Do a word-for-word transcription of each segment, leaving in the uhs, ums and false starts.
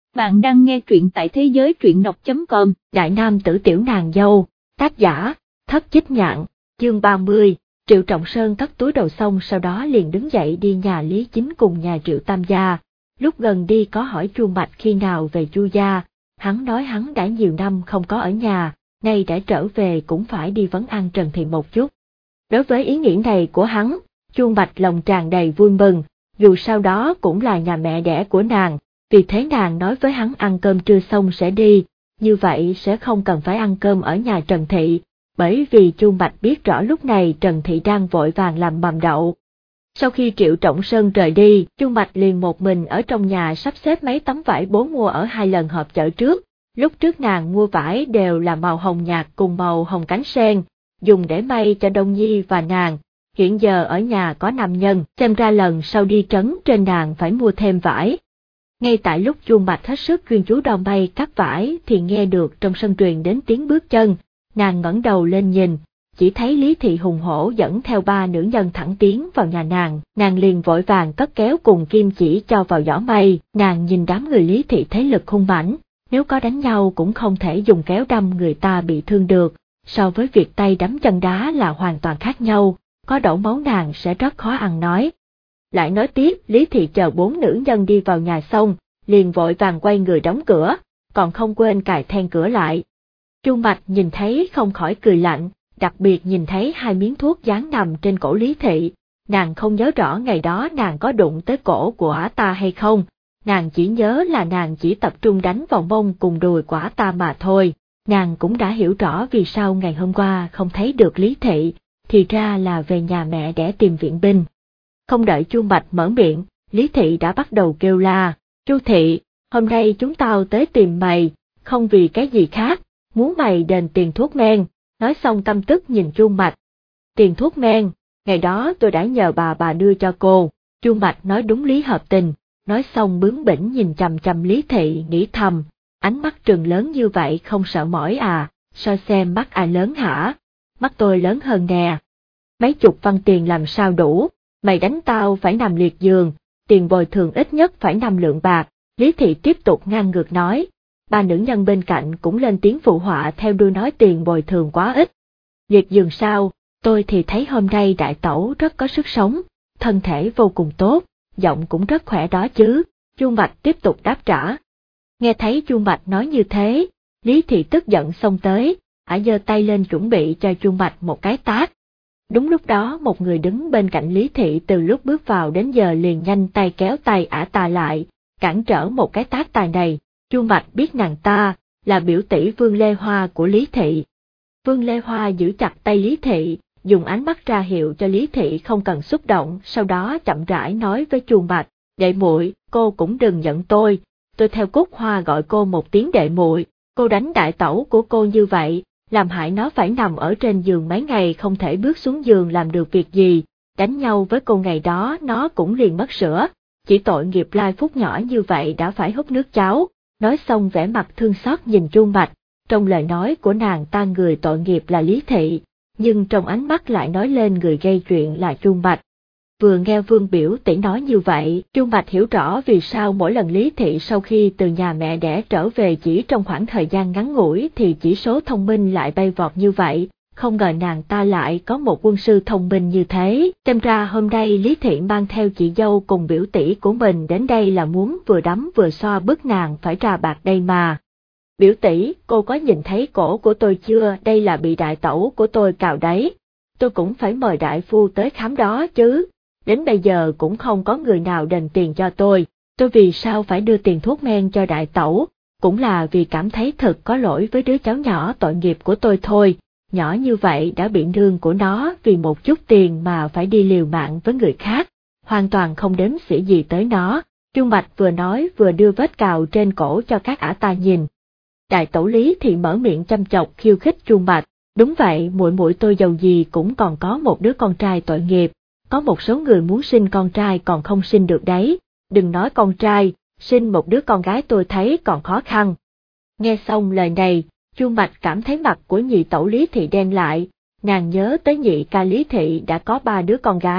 Bạn đang nghe truyện tại thế giới truyện đọc chấm com. Đại nam tử tiểu nàng dâu, tác giả, Thất Chích Nhạn, chương ba mươi. Triệu Trọng Sơn cất túi đồ xong sau đó liền đứng dậy đi nhà Lý Chính cùng nhà Triệu Tam gia. Lúc gần đi có hỏi Chu Mạch khi nào về Chu gia, hắn nói hắn đã nhiều năm không có ở nhà, nay đã trở về cũng phải đi vấn an Trần Thị một chút. Đối với ý nghĩ này của hắn, Chu Mạch lòng tràn đầy vui mừng, dù sao đó cũng là nhà mẹ đẻ của nàng, vì thế nàng nói với hắn ăn cơm trưa xong sẽ đi, như vậy sẽ không cần phải ăn cơm ở nhà Trần Thị, bởi vì Chu Mạch biết rõ lúc này Trần Thị đang vội vàng làm mầm đậu. Sau khi Triệu Trọng Sơn rời đi, Chu Mạch liền một mình ở trong nhà sắp xếp mấy tấm vải bố mua ở hai lần họp chợ trước. Lúc trước nàng mua vải đều là màu hồng nhạt cùng màu hồng cánh sen, dùng để may cho Đông Nhi và nàng. Hiện giờ ở nhà có nam nhân, xem ra lần sau đi trấn trên nàng phải mua thêm vải. Ngay tại lúc Chu Mạch hết sức chuyên chú đo may cắt vải thì nghe được trong sân truyền đến tiếng bước chân, nàng ngẩng đầu lên nhìn, chỉ thấy Lý Thị hùng hổ dẫn theo ba nữ nhân thẳng tiến vào nhà nàng, nàng liền vội vàng cất kéo cùng kim chỉ cho vào giỏ may, nàng nhìn đám người Lý Thị thế lực hung mãnh, nếu có đánh nhau cũng không thể dùng kéo đâm người ta bị thương được, so với việc tay đấm chân đá là hoàn toàn khác nhau, có đổ máu nàng sẽ rất khó ăn nói. Lại nói tiếp, Lý Thị chờ bốn nữ nhân đi vào nhà xong, liền vội vàng quay người đóng cửa, còn không quên cài then cửa lại. Chu Mạch nhìn thấy không khỏi cười lạnh, đặc biệt nhìn thấy hai miếng thuốc dán nằm trên cổ Lý Thị, nàng không nhớ rõ ngày đó nàng có đụng tới cổ của ả ta hay không, nàng chỉ nhớ là nàng chỉ tập trung đánh vào mông cùng đùi của ả ta mà thôi, nàng cũng đã hiểu rõ vì sao ngày hôm qua không thấy được Lý Thị, thì ra là về nhà mẹ để tìm viện binh. Không đợi Chu Mạch mở miệng, Lý Thị đã bắt đầu kêu la, Chu Thị, hôm nay chúng tao tới tìm mày, không vì cái gì khác, muốn mày đền tiền thuốc men, nói xong căm tức nhìn Chu Mạch. Tiền thuốc men, ngày đó tôi đã nhờ bà bà đưa cho cô, Chu Mạch nói đúng lý hợp tình, nói xong bướng bỉnh nhìn chằm chằm Lý Thị nghĩ thầm, ánh mắt trừng lớn như vậy không sợ mỏi à, so xem mắt ai lớn hả, mắt tôi lớn hơn nè. Mấy chục văn tiền làm sao đủ, mày đánh tao phải nằm liệt giường, tiền bồi thường ít nhất phải năm lượng bạc, Lý Thị tiếp tục ngang ngược nói. Ba nữ nhân bên cạnh cũng lên tiếng phụ họa theo đuôi nói tiền bồi thường quá ít. Liệt giường sao, tôi thì thấy hôm nay đại tẩu rất có sức sống, thân thể vô cùng tốt, giọng cũng rất khỏe đó chứ, Chu Mạch tiếp tục đáp trả. Nghe thấy Chu Mạch nói như thế, Lý Thị tức giận xông tới, ả giơ tay lên chuẩn bị cho Chu Mạch một cái tát. Đúng lúc đó một người đứng bên cạnh Lý Thị từ lúc bước vào đến giờ liền nhanh tay kéo tay ả ta lại, cản trở một cái tát tài này. Chu Mạch biết nàng ta là biểu tỷ Vương Lê Hoa của Lý Thị. Vương Lê Hoa giữ chặt tay Lý Thị, dùng ánh mắt ra hiệu cho Lý Thị không cần xúc động, sau đó chậm rãi nói với Chu Mạch, đệ muội, cô cũng đừng giận tôi, tôi theo Cúc Hoa gọi cô một tiếng đệ muội, cô đánh đại tẩu của cô như vậy, làm hại nó phải nằm ở trên giường mấy ngày không thể bước xuống giường làm được việc gì, đánh nhau với cô ngày đó nó cũng liền mất sữa, chỉ tội nghiệp Lai Phúc nhỏ như vậy đã phải hút nước cháo. Nói xong vẻ mặt thương xót nhìn Chu Mạch, trong lời nói của nàng ta người tội nghiệp là Lý Thị, nhưng trong ánh mắt lại nói lên người gây chuyện là Chu Mạch. Vừa nghe Vương biểu tỷ nói như vậy, Chu Mạch hiểu rõ vì sao mỗi lần Lý Thị sau khi từ nhà mẹ đẻ trở về chỉ trong khoảng thời gian ngắn ngủi thì chỉ số thông minh lại bay vọt như vậy, không ngờ nàng ta lại có một quân sư thông minh như thế, xem ra hôm nay Lý Thị mang theo chị dâu cùng biểu tỷ của mình đến đây là muốn vừa đấm vừa xoa bức nàng phải ra bạc đây mà. Biểu tỷ, cô có nhìn thấy cổ của tôi chưa, đây là bị đại tẩu của tôi cào đấy, tôi cũng phải mời đại phu tới khám đó chứ, đến bây giờ cũng không có người nào đền tiền cho tôi, tôi vì sao phải đưa tiền thuốc men cho đại tẩu, cũng là vì cảm thấy thật có lỗi với đứa cháu nhỏ tội nghiệp của tôi thôi. Nhỏ như vậy đã bị nương của nó vì một chút tiền mà phải đi liều mạng với người khác, hoàn toàn không đếm xỉa gì tới nó. Chu Mạch vừa nói vừa đưa vết cào trên cổ cho các ả ta nhìn. Đại tẩu Lý thì mở miệng chăm chọc khiêu khích Chu Mạch, đúng vậy, muội muội tôi giàu gì cũng còn có một đứa con trai tội nghiệp, có một số người muốn sinh con trai còn không sinh được đấy, đừng nói con trai, sinh một đứa con gái tôi thấy còn khó khăn. Nghe xong lời này, Chu Mạch cảm thấy mặt của nhị tẩu Lý Thị đen lại, nàng nhớ tới nhị ca Lý Thị đã có ba đứa con gái,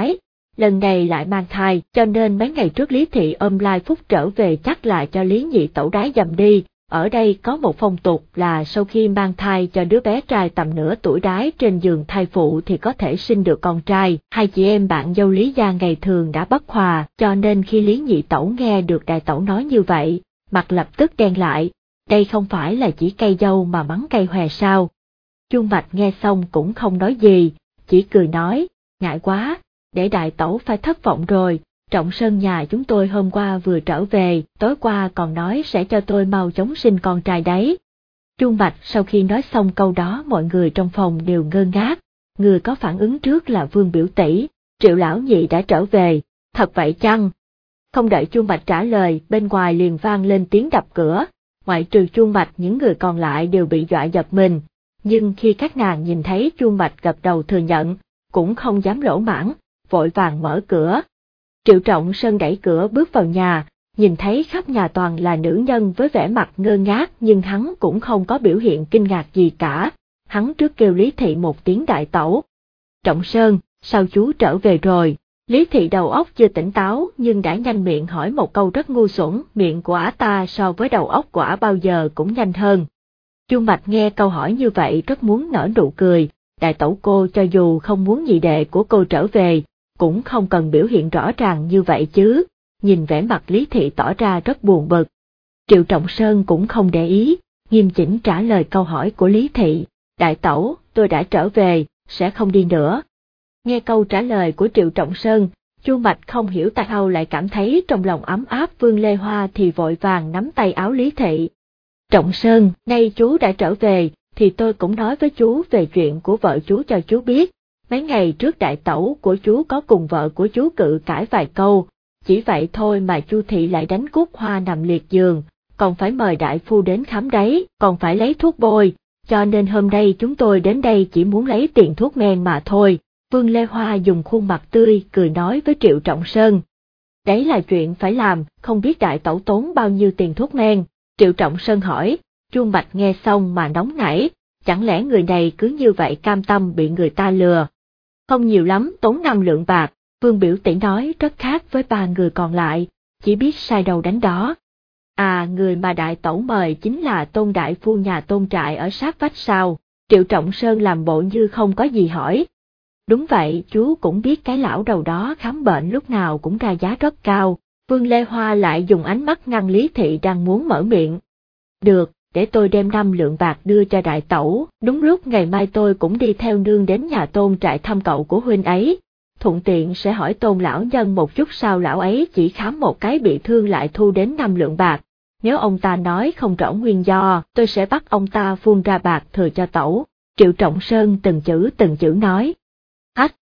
lần này lại mang thai, cho nên mấy ngày trước Lý Thị ôm Lai Phúc trở về chắc là cho Lý nhị tẩu đái dầm đi. Ở đây có một phong tục là sau khi mang thai cho đứa bé trai tầm nửa tuổi đái trên giường thai phụ thì có thể sinh được con trai. Hai chị em bạn dâu Lý gia ngày thường đã bất hòa, cho nên khi Lý nhị tẩu nghe được đại tẩu nói như vậy, mặt lập tức đen lại. Đây không phải là chỉ cây dâu mà mắng cây hòe sao? Chu Mạch nghe xong cũng không nói gì, chỉ cười nói, ngại quá, để đại tẩu phải thất vọng rồi. Trọng Sơn nhà chúng tôi hôm qua vừa trở về, tối qua còn nói sẽ cho tôi mau chóng sinh con trai đấy. Chu Mạch sau khi nói xong câu đó mọi người trong phòng đều ngơ ngác, người có phản ứng trước là Vương biểu tỷ, Triệu lão nhị đã trở về, thật vậy chăng? Không đợi Chu Mạch trả lời, bên ngoài liền vang lên tiếng đập cửa, ngoại trừ Chu Mạch những người còn lại đều bị dọa giật mình, nhưng khi các nàng nhìn thấy Chu Mạch gật đầu thừa nhận, cũng không dám lỗ mãng, vội vàng mở cửa. Triệu Trọng Sơn đẩy cửa bước vào nhà, nhìn thấy khắp nhà toàn là nữ nhân với vẻ mặt ngơ ngác nhưng hắn cũng không có biểu hiện kinh ngạc gì cả. Hắn trước kêu Lý Thị một tiếng đại tẩu. Trọng Sơn, sao chú trở về rồi? Lý Thị đầu óc chưa tỉnh táo nhưng đã nhanh miệng hỏi một câu rất ngu xuẩn, miệng của ả ta so với đầu óc của ả bao giờ cũng nhanh hơn. Chu Mạch nghe câu hỏi như vậy rất muốn nở nụ cười, đại tẩu cô cho dù không muốn nhị đệ của cô trở về, cũng không cần biểu hiện rõ ràng như vậy chứ. Nhìn vẻ mặt Lý Thị tỏ ra rất buồn bực. Triệu Trọng Sơn cũng không để ý, nghiêm chỉnh trả lời câu hỏi của Lý Thị, đại tẩu, tôi đã trở về, sẽ không đi nữa. Nghe câu trả lời của Triệu Trọng Sơn, Chu Mạch không hiểu tại sao lại cảm thấy trong lòng ấm áp. Vương Lê Hoa thì vội vàng nắm tay áo Lý Thị. Trọng Sơn, nay chú đã trở về, thì tôi cũng nói với chú về chuyện của vợ chú cho chú biết. Mấy ngày trước đại tẩu của chú có cùng vợ của chú cự cãi vài câu, chỉ vậy thôi mà Chu Thị lại đánh Cúc Hoa nằm liệt giường, còn phải mời đại phu đến khám đấy, còn phải lấy thuốc bôi, cho nên hôm nay chúng tôi đến đây chỉ muốn lấy tiền thuốc men mà thôi. Vương Lê Hoa dùng khuôn mặt tươi cười nói với Triệu Trọng Sơn. Đấy là chuyện phải làm, không biết đại tẩu tốn bao nhiêu tiền thuốc men? Triệu Trọng Sơn hỏi. Chu Mạch nghe xong mà nóng nảy, chẳng lẽ người này cứ như vậy cam tâm bị người ta lừa? Không nhiều lắm, tốn năm lượng bạc. Vương biểu tỷ nói rất khác với ba người còn lại, chỉ biết sai đầu đánh đó. À, người mà đại tẩu mời chính là Tôn đại phu nhà Tôn Trại ở sát vách sao? Triệu Trọng Sơn làm bộ như không có gì hỏi. Đúng vậy, chú cũng biết cái lão đầu đó khám bệnh lúc nào cũng ra giá rất cao. Vương Lê Hoa lại dùng ánh mắt ngăn Lý Thị đang muốn mở miệng. Được, để tôi đem năm lượng bạc đưa cho đại tẩu, đúng lúc ngày mai tôi cũng đi theo nương đến nhà Tôn Trại thăm cậu của huynh ấy. Thuận tiện sẽ hỏi Tôn lão nhân một chút sao lão ấy chỉ khám một cái bị thương lại thu đến năm lượng bạc. Nếu ông ta nói không rõ nguyên do, tôi sẽ bắt ông ta phun ra bạc thừa cho tẩu. Triệu Trọng Sơn từng chữ từng chữ nói. Hách!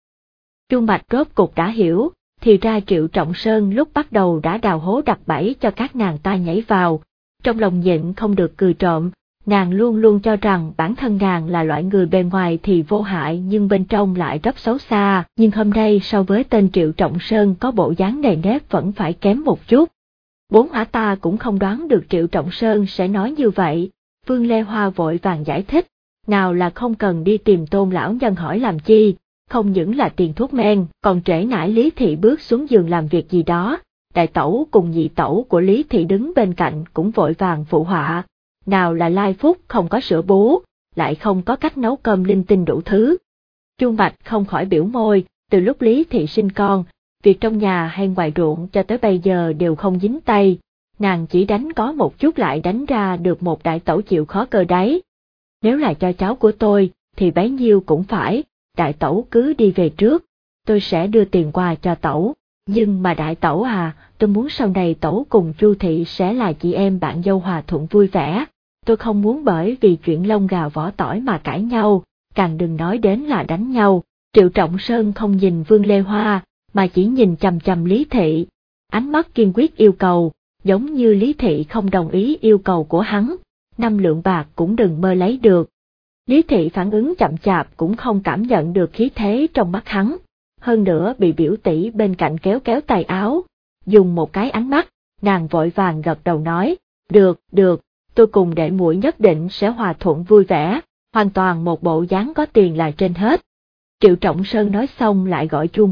Chu Mạch rốt cục đã hiểu, thì ra Triệu Trọng Sơn lúc bắt đầu đã đào hố đặt bẫy cho các nàng ta nhảy vào. Trong lòng nhịn không được cười trộm, nàng luôn luôn cho rằng bản thân nàng là loại người bề ngoài thì vô hại nhưng bên trong lại rất xấu xa, nhưng hôm nay so với tên Triệu Trọng Sơn có bộ dáng nề nếp vẫn phải kém một chút. Bốn ả ta cũng không đoán được Triệu Trọng Sơn sẽ nói như vậy. Vương Lê Hoa vội vàng giải thích, nào là không cần đi tìm Tôn lão nhân hỏi làm chi, không những là tiền thuốc men, còn trễ nải Lý Thị bước xuống giường làm việc gì đó. Đại tẩu cùng nhị tẩu của Lý Thị đứng bên cạnh cũng vội vàng phụ họa, nào là Lai Phúc không có sữa bú, lại không có cách nấu cơm linh tinh đủ thứ. Chu Mạch không khỏi biểu môi, từ lúc Lý Thị sinh con, việc trong nhà hay ngoài ruộng cho tới bây giờ đều không dính tay, nàng chỉ đánh có một chút lại đánh ra được một đại tẩu chịu khó cơ đấy. Nếu là cho cháu của tôi, thì bấy nhiêu cũng phải, đại tẩu cứ đi về trước, tôi sẽ đưa tiền qua cho tẩu. Nhưng mà đại tẩu à, tôi muốn sau này tẩu cùng Chu Thị sẽ là chị em bạn dâu hòa thuận vui vẻ. Tôi không muốn bởi vì chuyện lông gà vỏ tỏi mà cãi nhau, càng đừng nói đến là đánh nhau. Triệu Trọng Sơn không nhìn Vương Lê Hoa, mà chỉ nhìn chằm chằm Lý Thị. Ánh mắt kiên quyết yêu cầu, giống như Lý Thị không đồng ý yêu cầu của hắn, năm lượng bạc cũng đừng mơ lấy được. Lý Thị phản ứng chậm chạp cũng không cảm nhận được khí thế trong mắt hắn. Hơn nữa bị biểu tỷ bên cạnh kéo kéo tay áo, dùng một cái ánh mắt, nàng vội vàng gật đầu nói, được, được, tôi cùng đệ muội nhất định sẽ hòa thuận vui vẻ, hoàn toàn một bộ dáng có tiền là trên hết. Triệu Trọng Sơn nói xong lại gọi Chu Mạch,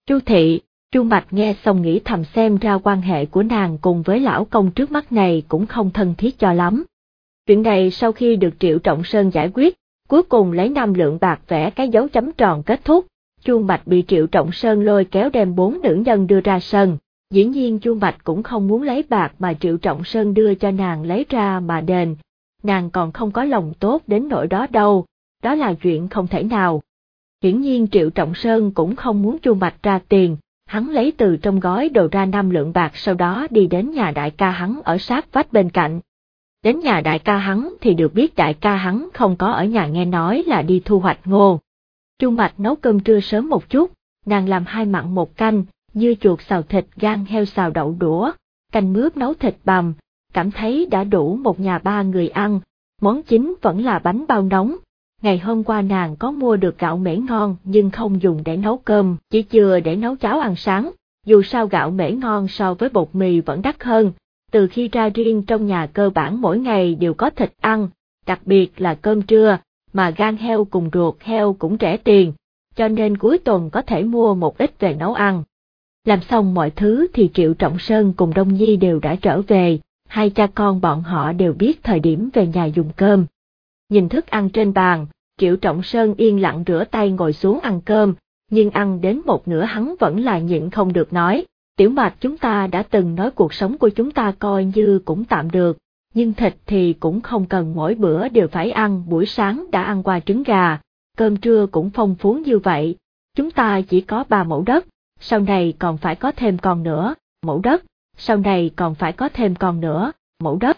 Chu Thị, Chu Mạch nghe xong nghĩ thầm xem ra quan hệ của nàng cùng với lão công trước mắt này cũng không thân thiết cho lắm. Chuyện này sau khi được Triệu Trọng Sơn giải quyết, cuối cùng lấy năm lượng bạc vẽ cái dấu chấm tròn kết thúc, Chu Mạch bị Triệu Trọng Sơn lôi kéo đem bốn nữ nhân đưa ra sân. Dĩ nhiên Chu Mạch cũng không muốn lấy bạc mà Triệu Trọng Sơn đưa cho nàng lấy ra mà đền, nàng còn không có lòng tốt đến nỗi đó đâu, đó là chuyện không thể nào. Hiển nhiên Triệu Trọng Sơn cũng không muốn Chu Mạch ra tiền, hắn lấy từ trong gói đồ ra năm lượng bạc sau đó đi đến nhà đại ca hắn ở sát vách bên cạnh. Đến nhà đại ca hắn thì được biết đại ca hắn không có ở nhà, nghe nói là đi thu hoạch ngô. Chu Mạch nấu cơm trưa sớm một chút, nàng làm hai mặn một canh, dưa chuột xào thịt, gan heo xào đậu đũa, canh mướp nấu thịt bằm, cảm thấy đã đủ một nhà ba người ăn, món chính vẫn là bánh bao nóng. Ngày hôm qua nàng có mua được gạo mễ ngon nhưng không dùng để nấu cơm, chỉ chừa để nấu cháo ăn sáng, dù sao gạo mễ ngon so với bột mì vẫn đắt hơn. Từ khi ra riêng trong nhà cơ bản mỗi ngày đều có thịt ăn, đặc biệt là cơm trưa, mà gan heo cùng ruột heo cũng rẻ tiền, cho nên cuối tuần có thể mua một ít về nấu ăn. Làm xong mọi thứ thì Triệu Trọng Sơn cùng Đông Nhi đều đã trở về, hai cha con bọn họ đều biết thời điểm về nhà dùng cơm. Nhìn thức ăn trên bàn, Triệu Trọng Sơn yên lặng rửa tay ngồi xuống ăn cơm, nhưng ăn đến một nửa hắn vẫn là nhịn không được nói, Tiểu Mạch, chúng ta đã từng nói cuộc sống của chúng ta coi như cũng tạm được, nhưng thịt thì cũng không cần mỗi bữa đều phải ăn, buổi sáng đã ăn qua trứng gà, cơm trưa cũng phong phú như vậy, chúng ta chỉ có ba mẫu đất, sau này còn phải có thêm con nữa, mẫu đất, sau này còn phải có thêm con nữa, mẫu đất.